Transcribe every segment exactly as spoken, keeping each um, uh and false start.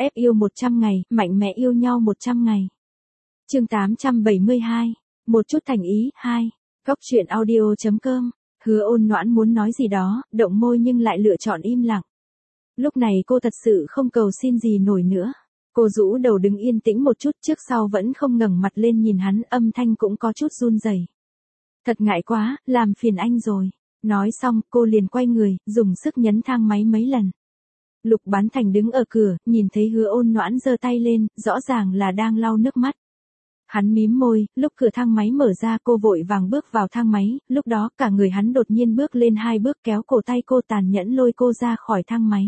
Ép yêu một trăm ngày, mạnh mẽ yêu nhau một trăm ngày. Chương tám trăm bảy mươi hai. Một chút thành ý, hai. Góc truyện audio chấm com. Hứa Ôn Noãn muốn nói gì đó, động môi nhưng lại lựa chọn im lặng. Lúc này cô thật sự không cầu xin gì nổi nữa. Cô rũ đầu đứng yên tĩnh một chút, trước sau vẫn không ngẩng mặt lên nhìn hắn, âm thanh cũng có chút run rẩy. Thật ngại quá, làm phiền anh rồi. Nói xong, cô liền quay người, dùng sức nhấn thang máy mấy lần. Lục Bán Thành đứng ở cửa, nhìn thấy Hứa Ôn Noãn giơ tay lên, rõ ràng là đang lau nước mắt. Hắn mím môi, lúc cửa thang máy mở ra cô vội vàng bước vào thang máy, lúc đó cả người hắn đột nhiên bước lên hai bước kéo cổ tay cô tàn nhẫn lôi cô ra khỏi thang máy.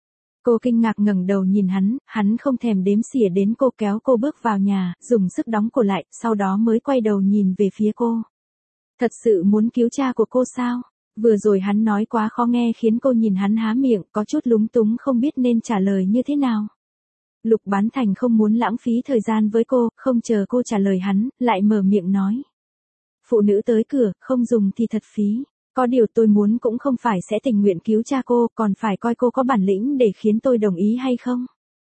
Cô kinh ngạc ngẩng đầu nhìn hắn, hắn không thèm đếm xỉa đến cô kéo cô bước vào nhà, dùng sức đóng cổ lại, sau đó mới quay đầu nhìn về phía cô. Thật sự muốn cứu cha của cô sao? Vừa rồi hắn nói quá khó nghe khiến cô nhìn hắn há miệng, có chút lúng túng không biết nên trả lời như thế nào. Lục Bán Thành không muốn lãng phí thời gian với cô, không chờ cô trả lời hắn, lại mở miệng nói. Phụ nữ tới cửa, không dùng thì thật phí. Có điều tôi muốn cũng không phải sẽ tình nguyện cứu cha cô, còn phải coi cô có bản lĩnh để khiến tôi đồng ý hay không.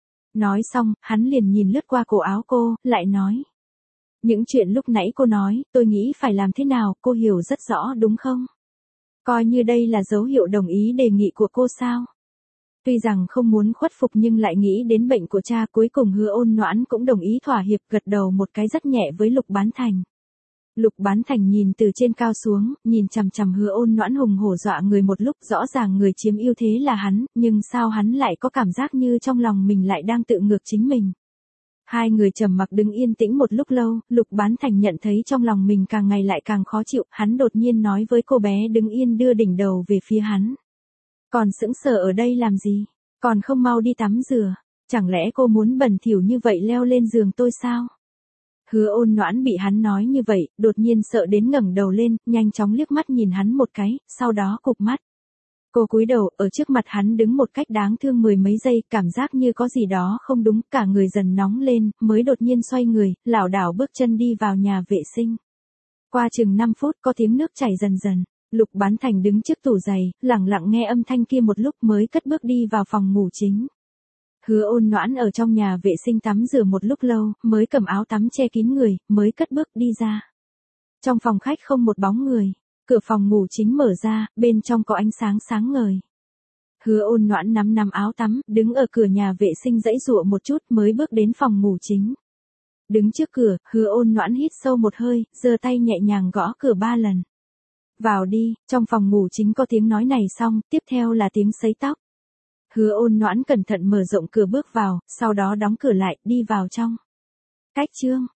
Nói xong, hắn liền nhìn lướt qua cổ áo cô, lại nói. Những chuyện lúc nãy cô nói, tôi nghĩ phải làm thế nào, cô hiểu rất rõ đúng không? Coi như đây là dấu hiệu đồng ý đề nghị của cô sao? Tuy rằng không muốn khuất phục nhưng lại nghĩ đến bệnh của cha, cuối cùng Hứa Ôn Noãn cũng đồng ý thỏa hiệp, gật đầu một cái rất nhẹ với Lục Bán Thành. Lục Bán Thành nhìn từ trên cao xuống, nhìn chằm chằm Hứa Ôn Noãn hùng hổ dọa người một lúc, rõ ràng người chiếm ưu thế là hắn, nhưng sao hắn lại có cảm giác như trong lòng mình lại đang tự ngược chính mình. Hai người trầm mặc đứng yên tĩnh một lúc lâu, Lục Bán Thành nhận thấy trong lòng mình càng ngày lại càng khó chịu, hắn đột nhiên nói với cô bé đứng yên đưa đỉnh đầu về phía hắn. Còn sững sờ ở đây làm gì? Còn không mau đi tắm rửa, chẳng lẽ cô muốn bẩn thỉu như vậy leo lên giường tôi sao? Hứa Ôn Noãn bị hắn nói như vậy, đột nhiên sợ đến ngẩng đầu lên, nhanh chóng liếc mắt nhìn hắn một cái, sau đó cụp mắt. Cô cúi đầu, ở trước mặt hắn đứng một cách đáng thương mười mấy giây, cảm giác như có gì đó không đúng, cả người dần nóng lên, mới đột nhiên xoay người, lảo đảo bước chân đi vào nhà vệ sinh. Qua chừng năm phút có tiếng nước chảy dần dần, Lục Bán Thành đứng trước tủ giày, lặng lặng nghe âm thanh kia một lúc mới cất bước đi vào phòng ngủ chính. Hứa Ôn Noãn ở trong nhà vệ sinh tắm rửa một lúc lâu, mới cầm áo tắm che kín người, mới cất bước đi ra. Trong phòng khách không một bóng người. Cửa phòng ngủ chính mở ra, bên trong có ánh sáng sáng ngời. Hứa Ôn Noãn nắm nắm áo tắm, đứng ở cửa nhà vệ sinh giãy giụa một chút mới bước đến phòng ngủ chính. Đứng trước cửa, Hứa Ôn Noãn hít sâu một hơi, giơ tay nhẹ nhàng gõ cửa ba lần. Vào đi, trong phòng ngủ chính có tiếng nói này xong, tiếp theo là tiếng sấy tóc. Hứa Ôn Noãn cẩn thận mở rộng cửa bước vào, sau đó đóng cửa lại, đi vào trong. Cách chương.